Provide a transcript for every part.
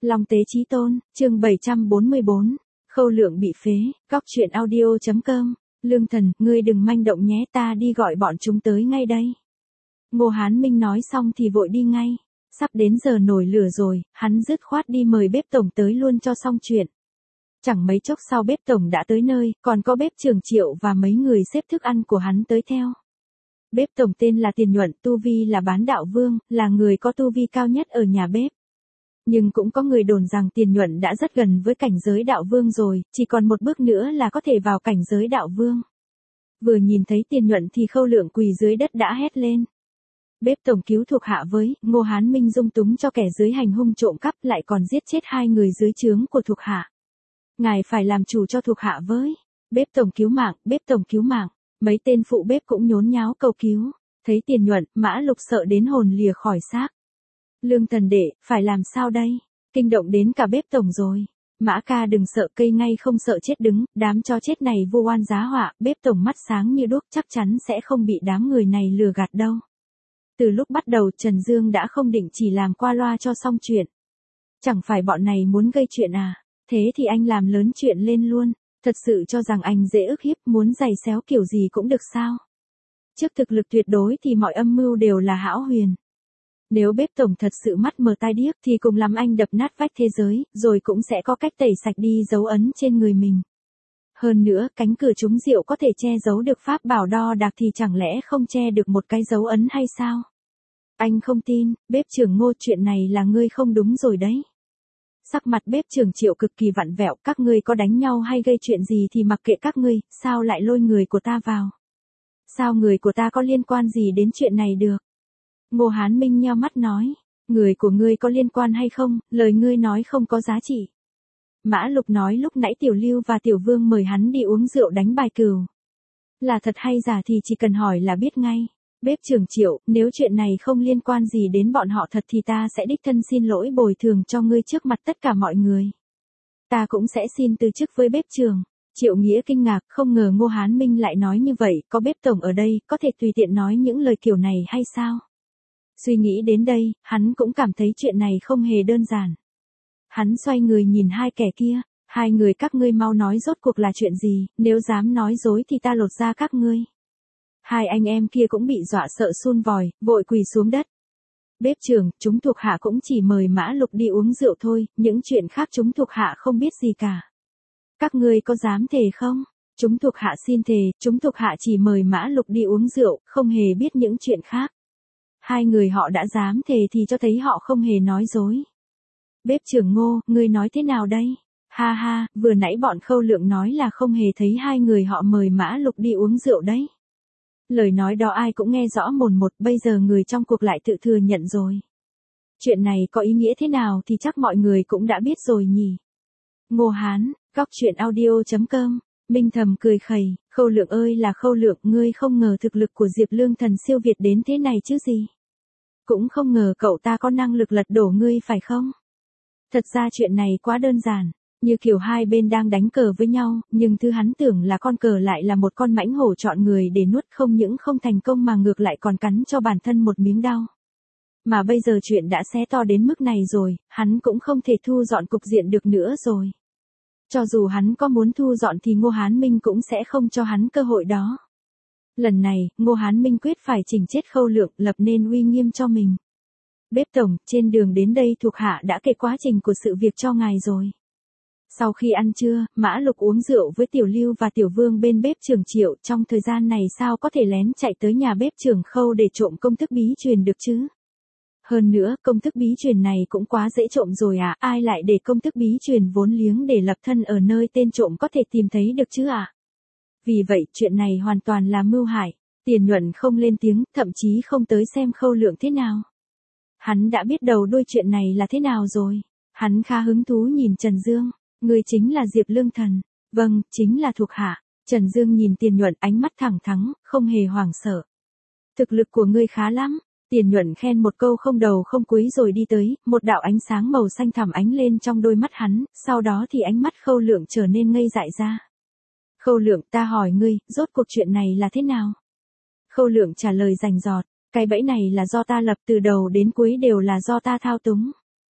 Long Tế Chí Tôn, chương 744, Khâu Lượng bị phế, Cóc Truyện Audio.com, Lương Thần, ngươi đừng manh động nhé, ta đi gọi bọn chúng tới ngay đây. Ngô Hán Minh nói xong thì vội đi ngay, sắp đến giờ nổi lửa rồi, hắn dứt khoát đi mời bếp tổng tới luôn cho xong chuyện. Chẳng mấy chốc sau bếp tổng đã tới nơi, còn có bếp trưởng Triệu và mấy người xếp thức ăn của hắn tới theo. Bếp tổng tên là Tiền Nhuận, tu vi là bán đạo vương, là người có tu vi cao nhất ở nhà bếp. Nhưng cũng có người đồn rằng Tiền Nhuận đã rất gần với cảnh giới đạo vương rồi, chỉ còn một bước nữa là có thể vào cảnh giới đạo vương. Vừa nhìn thấy Tiền Nhuận thì Khâu Lượng quỳ dưới đất đã hét lên. Bếp tổng cứu thuộc hạ với, Ngô Hán Minh dung túng cho kẻ dưới hành hung trộm cắp lại còn giết chết 2 người dưới trướng của thuộc hạ. Ngài phải làm chủ cho thuộc hạ với. Bếp tổng cứu mạng, bếp tổng cứu mạng. Mấy tên phụ bếp cũng nhốn nháo cầu cứu. Thấy Tiền Nhuận, Mã Lục sợ đến hồn lìa khỏi xác. Lương Thần đệ, phải làm sao đây? Kinh động đến cả bếp tổng rồi. Mã ca đừng sợ, cây ngay không sợ chết đứng, đám chó chết này vô oan giá họa, bếp tổng mắt sáng như đuốc chắc chắn sẽ không bị đám người này lừa gạt đâu. Từ lúc bắt đầu Trần Dương đã không định chỉ làm qua loa cho xong chuyện. Chẳng phải bọn này muốn gây chuyện à? Thế thì anh làm lớn chuyện lên luôn, thật sự cho rằng anh dễ ức hiếp, muốn giày xéo kiểu gì cũng được sao? Trước thực lực tuyệt đối thì mọi âm mưu đều là hão huyền. Nếu bếp tổng thật sự mắt mờ tai điếc thì cùng lắm anh đập nát vách thế giới, rồi cũng sẽ có cách tẩy sạch đi dấu ấn trên người mình. Hơn nữa, cánh cửa trúng rượu có thể che giấu được pháp bảo đo đạc thì chẳng lẽ không che được một cái dấu ấn hay sao? Anh không tin, bếp trưởng Ngô, chuyện này là ngươi không đúng rồi đấy. Sắc mặt bếp trưởng Triệu cực kỳ vặn vẹo, các ngươi có đánh nhau hay gây chuyện gì thì mặc kệ các ngươi, sao lại lôi người của ta vào? Sao người của ta có liên quan gì đến chuyện này được? Ngô Hán Minh nheo mắt nói, người của ngươi có liên quan hay không, lời ngươi nói không có giá trị. Mã Lục nói lúc nãy Tiểu Lưu và Tiểu Vương mời hắn đi uống rượu đánh bài cừu. Là thật hay giả thì chỉ cần hỏi là biết ngay. Bếp trưởng Triệu, nếu chuyện này không liên quan gì đến bọn họ thật thì ta sẽ đích thân xin lỗi bồi thường cho ngươi trước mặt tất cả mọi người. Ta cũng sẽ xin từ chức với bếp trưởng. Triệu Nghĩa kinh ngạc, không ngờ Ngô Hán Minh lại nói như vậy, có bếp tổng ở đây, có thể tùy tiện nói những lời kiểu này hay sao? Suy nghĩ đến đây, hắn cũng cảm thấy chuyện này không hề đơn giản. Hắn xoay người nhìn hai kẻ kia, hai người các ngươi mau nói rốt cuộc là chuyện gì, nếu dám nói dối thì ta lột da các ngươi. Hai anh em kia cũng bị dọa sợ sun vòi, vội quỳ xuống đất. Bếp trưởng, chúng thuộc hạ cũng chỉ mời Mã Lục đi uống rượu thôi, những chuyện khác chúng thuộc hạ không biết gì cả. Các ngươi có dám thề không? Chúng thuộc hạ xin thề, chúng thuộc hạ chỉ mời Mã Lục đi uống rượu, không hề biết những chuyện khác. Hai người họ đã dám thề thì cho thấy họ không hề nói dối. Bếp trưởng Ngô, ngươi nói thế nào đây? Ha ha, vừa nãy bọn Khâu Lượng nói là không hề thấy hai người họ mời Mã Lục đi uống rượu đấy. Lời nói đó ai cũng nghe rõ mồn một, bây giờ người trong cuộc lại tự thừa nhận rồi. Chuyện này có ý nghĩa thế nào thì chắc mọi người cũng đã biết rồi nhỉ. Ngô Hán, Cóc Truyện Audio.com, Minh thầm cười khẩy, Khâu Lượng ơi là Khâu Lượng, ngươi không ngờ thực lực của Diệp Lương Thần siêu việt đến thế này chứ gì. Cũng không ngờ cậu ta có năng lực lật đổ ngươi phải không? Thật ra chuyện này quá đơn giản. Như kiểu hai bên đang đánh cờ với nhau, nhưng thứ hắn tưởng là con cờ lại là một con mãnh hổ chọn người để nuốt, không những không thành công mà ngược lại còn cắn cho bản thân một miếng đau. Mà bây giờ chuyện đã xé to đến mức này rồi, hắn cũng không thể thu dọn cục diện được nữa rồi. Cho dù hắn có muốn thu dọn thì Ngô Hán Minh cũng sẽ không cho hắn cơ hội đó. Lần này, Ngô Hán Minh quyết phải chỉnh chết Khâu Lượng, lập nên uy nghiêm cho mình. Bếp tổng, trên đường đến đây thuộc hạ đã kể quá trình của sự việc cho ngài rồi. Sau khi ăn trưa, Mã Lục uống rượu với Tiểu Lưu và Tiểu Vương bên bếp trưởng Triệu, trong thời gian này sao có thể lén chạy tới nhà bếp trưởng Khâu để trộm công thức bí truyền được chứ? Hơn nữa, công thức bí truyền này cũng quá dễ trộm rồi à, ai lại để công thức bí truyền vốn liếng để lập thân ở nơi tên trộm có thể tìm thấy được chứ à? Vì vậy, chuyện này hoàn toàn là mưu hại. Tiền Nhuận không lên tiếng, thậm chí không tới xem Khâu Lượng thế nào. Hắn đã biết đầu đuôi chuyện này là thế nào rồi. Hắn khá hứng thú nhìn Trần Dương. Ngươi chính là Diệp Lương Thần. Vâng, chính là thuộc hạ. Trần Dương nhìn Tiền Nhuận, ánh mắt thẳng thắn, không hề hoảng sợ. Thực lực của ngươi khá lắm. Tiền Nhuận khen một câu không đầu không cuối rồi đi tới, một đạo ánh sáng màu xanh thẳm ánh lên trong đôi mắt hắn, sau đó thì ánh mắt Khâu Lượng trở nên ngây dại ra. Khâu Lượng, ta hỏi ngươi, rốt cuộc chuyện này là thế nào? Khâu Lượng trả lời rành rọt, cái bẫy này là do ta lập, từ đầu đến cuối đều là do ta thao túng.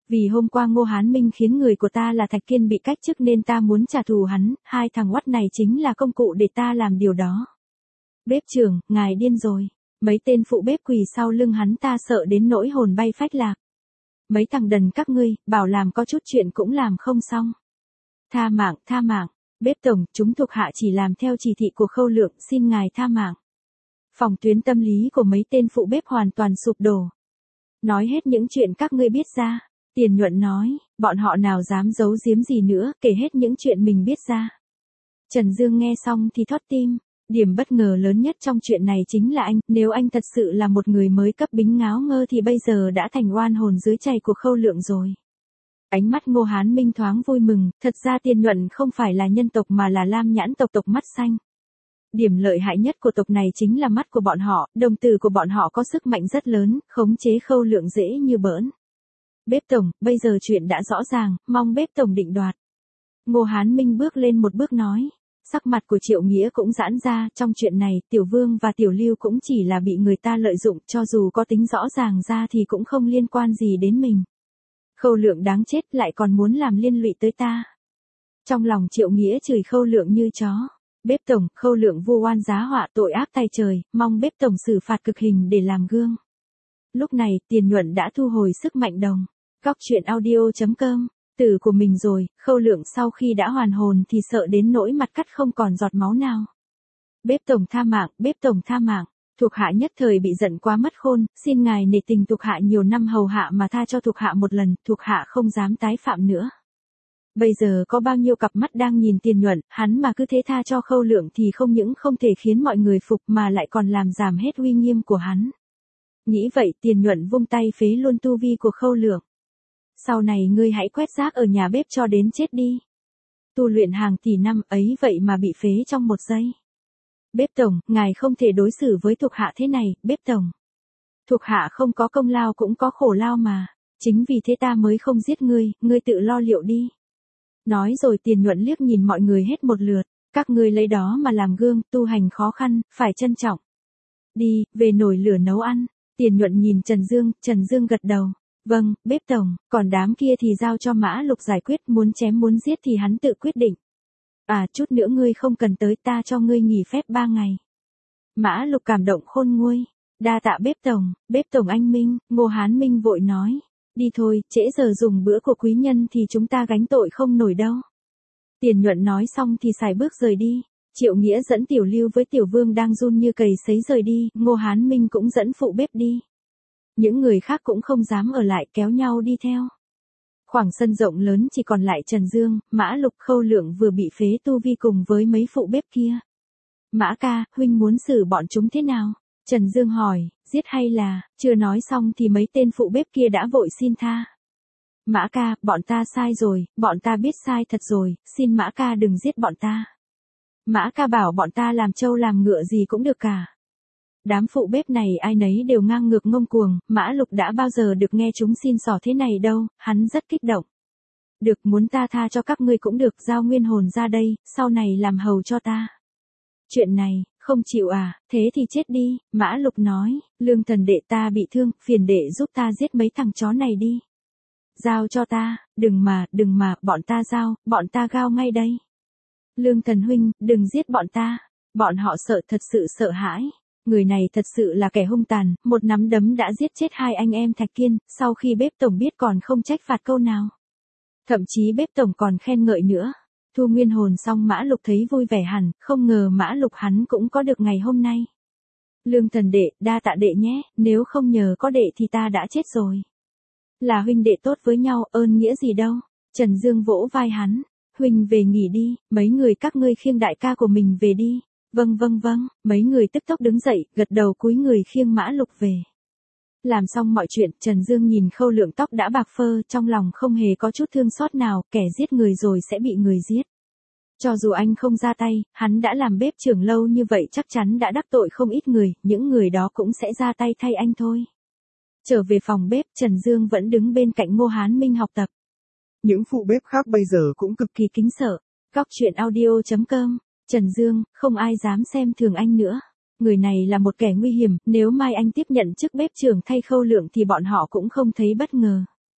Vì hôm qua Ngô Hán Minh khiến người của ta là Thạch Kiên bị cách chức nên ta muốn trả thù hắn, hai thằng oắt này chính là công cụ để ta làm điều đó. Bếp trưởng, ngài điên rồi. Mấy tên phụ bếp quỳ sau lưng hắn ta sợ đến nỗi hồn bay phách lạc. Mấy thằng đần các ngươi, bảo làm có chút chuyện cũng làm không xong. Tha mạng, tha mạng. Bếp tổng, chúng thuộc hạ chỉ làm theo chỉ thị của Khâu Lượng, xin ngài tha mạng. Phòng tuyến tâm lý của mấy tên phụ bếp hoàn toàn sụp đổ. Nói hết những chuyện các ngươi biết ra. Tiền Nhuận nói, bọn họ nào dám giấu giếm gì nữa, kể hết những chuyện mình biết ra. Trần Dương nghe xong thì thót tim. Điểm bất ngờ lớn nhất trong chuyện này chính là anh, nếu anh thật sự là một người mới cấp bính ngáo ngơ thì bây giờ đã thành oan hồn dưới chày của Khâu Lượng rồi. Ánh mắt Ngô Hán Minh thoáng vui mừng, thật ra Tiền Nhuận không phải là nhân tộc mà là lam nhãn tộc mắt xanh. Điểm lợi hại nhất của tộc này chính là mắt của bọn họ, đồng tử của bọn họ có sức mạnh rất lớn, khống chế Khâu Lượng dễ như bỡn. Bếp tổng, bây giờ chuyện đã rõ ràng, mong bếp tổng định đoạt. Ngô Hán Minh bước lên một bước nói. Sắc mặt của Triệu Nghĩa cũng giãn ra, trong chuyện này, Tiểu Vương và Tiểu Lưu cũng chỉ là bị người ta lợi dụng, cho dù có tính rõ ràng ra thì cũng không liên quan gì đến mình. Khâu Lượng đáng chết lại còn muốn làm liên lụy tới ta. Trong lòng Triệu Nghĩa chửi Khâu Lượng như chó. Bếp tổng, Khâu Lượng vu oan giá họa tội ác tay trời, mong bếp tổng xử phạt cực hình để làm gương. Lúc này, Tiền Nhuận đã thu hồi sức mạnh đồng. Góc truyện audio.com Tử của mình rồi, Khâu Lượng sau khi đã hoàn hồn thì sợ đến nỗi mặt cắt không còn giọt máu nào. Bếp tổng tha mạng, bếp tổng tha mạng. Thuộc hạ nhất thời bị giận quá mất khôn, xin ngài nể tình thuộc hạ nhiều năm hầu hạ mà tha cho thuộc hạ một lần, thuộc hạ không dám tái phạm nữa. Bây giờ có bao nhiêu cặp mắt đang nhìn Tiền Nhuận, hắn mà cứ thế tha cho Khâu Lượng thì không những không thể khiến mọi người phục mà lại còn làm giảm hết uy nghiêm của hắn. Nghĩ vậy Tiền Nhuận vung tay phế luôn tu vi của Khâu Lượng. Sau này ngươi hãy quét rác ở nhà bếp cho đến chết đi. Tu luyện hàng tỷ năm ấy vậy mà bị phế trong một giây. Bếp tổng, ngài không thể đối xử với thuộc hạ thế này, bếp tổng. Thuộc hạ không có công lao cũng có khổ lao mà. Chính vì thế ta mới không giết ngươi tự lo liệu đi. Nói rồi Tiền Nhuận liếc nhìn mọi người hết một lượt. Các ngươi lấy đó mà làm gương, tu hành khó khăn, phải trân trọng. Đi, về nồi lửa nấu ăn. Tiền Nhuận nhìn Trần Dương gật đầu. Vâng, bếp tổng, còn đám kia thì giao cho Mã Lục giải quyết, muốn chém muốn giết thì hắn tự quyết định. À, chút nữa ngươi không cần tới, ta cho ngươi nghỉ phép 3 ngày. Mã Lục cảm động khôn nguôi. Đa tạ bếp tổng anh Minh, Ngô Hán Minh vội nói. Đi thôi, trễ giờ dùng bữa của quý nhân thì chúng ta gánh tội không nổi đâu. Tiền Nhuận nói xong thì xài bước rời đi. Triệu Nghĩa dẫn Tiểu Lưu với Tiểu Vương đang run như cầy sấy rời đi, Ngô Hán Minh cũng dẫn phụ bếp đi. Những người khác cũng không dám ở lại kéo nhau đi theo. Khoảng sân rộng lớn chỉ còn lại Trần Dương, Mã Lục Khâu Lượng vừa bị phế tu vi cùng với mấy phụ bếp kia. Mã ca, huynh muốn xử bọn chúng thế nào? Trần Dương hỏi, giết hay là, chưa nói xong thì mấy tên phụ bếp kia đã vội xin tha. Mã ca, bọn ta sai rồi, bọn ta biết sai thật rồi, xin Mã ca đừng giết bọn ta. Mã ca bảo bọn ta làm trâu làm ngựa gì cũng được cả. Đám phụ bếp này ai nấy đều ngang ngược ngông cuồng, Mã Lục đã bao giờ được nghe chúng xin xỏ thế này đâu, hắn rất kích động. Được, muốn ta tha cho các ngươi cũng được, giao nguyên hồn ra đây, sau này làm hầu cho ta. Chuyện này, không chịu à, thế thì chết đi, Mã Lục nói, Lương thần đệ ta bị thương, phiền đệ giúp ta giết mấy thằng chó này đi. Giao cho ta, đừng mà, bọn ta giao, bọn ta gao ngay đây. Lương thần huynh, đừng giết bọn họ sợ, thật sự sợ hãi. Người này thật sự là kẻ hung tàn, một nắm đấm đã giết chết hai anh em Thạch Kiên, sau khi bếp tổng biết còn không trách phạt câu nào. Thậm chí bếp tổng còn khen ngợi nữa. Thu nguyên hồn xong Mã Lục thấy vui vẻ hẳn, không ngờ Mã Lục hắn cũng có được ngày hôm nay. Lương thần đệ, đa tạ đệ nhé, nếu không nhờ có đệ thì ta đã chết rồi. Là huynh đệ tốt với nhau, ơn nghĩa gì đâu. Trần Dương vỗ vai hắn, huynh về nghỉ đi, mấy người các ngươi khiêng đại ca của mình về đi. Vâng, mấy người tức tốc đứng dậy, gật đầu cúi người khiêng Mã Lục về. Làm xong mọi chuyện, Trần Dương nhìn Khâu Lượng tóc đã bạc phơ, trong lòng không hề có chút thương xót nào, kẻ giết người rồi sẽ bị người giết. Cho dù anh không ra tay, hắn đã làm bếp trưởng lâu như vậy chắc chắn đã đắc tội không ít người, những người đó cũng sẽ ra tay thay anh thôi. Trở về phòng bếp, Trần Dương vẫn đứng bên cạnh Ngô Hán Minh học tập. Những phụ bếp khác bây giờ cũng cực kỳ kính sợ. Góc truyện audio.com Trần Dương, không ai dám xem thường anh nữa. Người này là một kẻ nguy hiểm, nếu mai anh tiếp nhận chức bếp trưởng thay Khâu Lượng thì bọn họ cũng không thấy bất ngờ.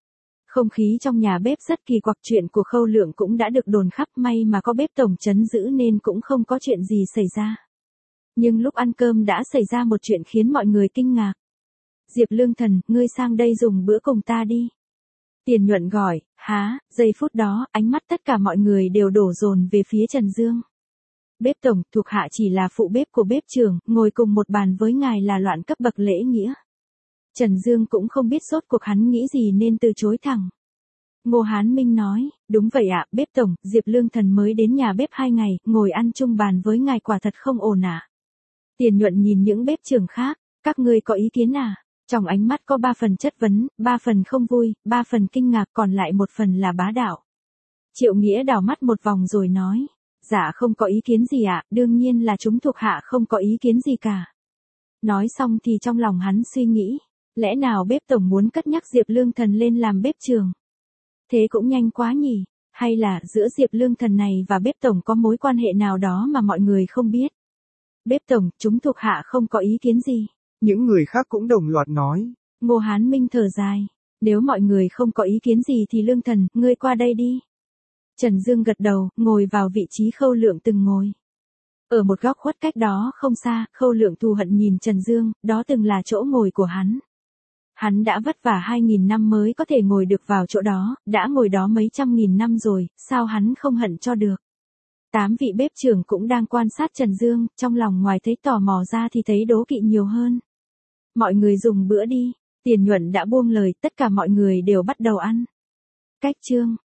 Không khí trong nhà bếp rất kỳ quặc, chuyện của Khâu Lượng cũng đã được đồn khắp, may mà có bếp tổng trấn giữ nên cũng không có chuyện gì xảy ra. Nhưng lúc ăn cơm đã xảy ra một chuyện khiến mọi người kinh ngạc. Diệp Lương Thần, ngươi sang đây dùng bữa cùng ta đi. Tiền Nhuận gọi, há, giây phút đó, ánh mắt tất cả mọi người đều đổ dồn về phía Trần Dương. Bếp tổng, thuộc hạ chỉ là phụ bếp của bếp trưởng, ngồi cùng một bàn với ngài là loạn cấp bậc lễ nghĩa. Trần Dương cũng không biết rốt cuộc hắn nghĩ gì nên từ chối thẳng. Ngô Hán Minh nói, đúng vậy ạ, bếp tổng, Diệp Lương Thần mới đến nhà bếp 2 ngày, ngồi ăn chung bàn với ngài quả thật không ổn ạ. Tiền Nhuận nhìn những bếp trưởng khác, các ngươi có ý kiến à? Trong ánh mắt có 3 phần chất vấn, 3 phần không vui, 3 phần kinh ngạc, còn lại 1 phần là bá đạo. Triệu Nghĩa đảo mắt một vòng rồi nói, dạ không có ý kiến gì ạ, đương nhiên là chúng thuộc hạ không có ý kiến gì cả. Nói xong thì trong lòng hắn suy nghĩ, lẽ nào bếp tổng muốn cất nhắc Diệp Lương Thần lên làm bếp trưởng? Thế cũng nhanh quá nhỉ, hay là giữa Diệp Lương Thần này và bếp tổng có mối quan hệ nào đó mà mọi người không biết? Bếp tổng, chúng thuộc hạ không có ý kiến gì. Những người khác cũng đồng loạt nói. Ngô Hán Minh thở dài, nếu mọi người không có ý kiến gì thì Lương Thần, ngươi qua đây đi. Trần Dương gật đầu, ngồi vào vị trí Khâu Lượng từng ngồi. Ở một góc khuất cách đó không xa, Khâu Lượng thù hận nhìn Trần Dương, đó từng là chỗ ngồi của hắn. Hắn đã vất vả 2.000 năm mới có thể ngồi được vào chỗ đó, đã ngồi đó mấy trăm nghìn năm rồi, sao hắn không hận cho được. 8 vị bếp trưởng cũng đang quan sát Trần Dương, trong lòng ngoài thấy tò mò ra thì thấy đố kỵ nhiều hơn. Mọi người dùng bữa đi, Tiền Nhuận đã buông lời, tất cả mọi người đều bắt đầu ăn. Cách chương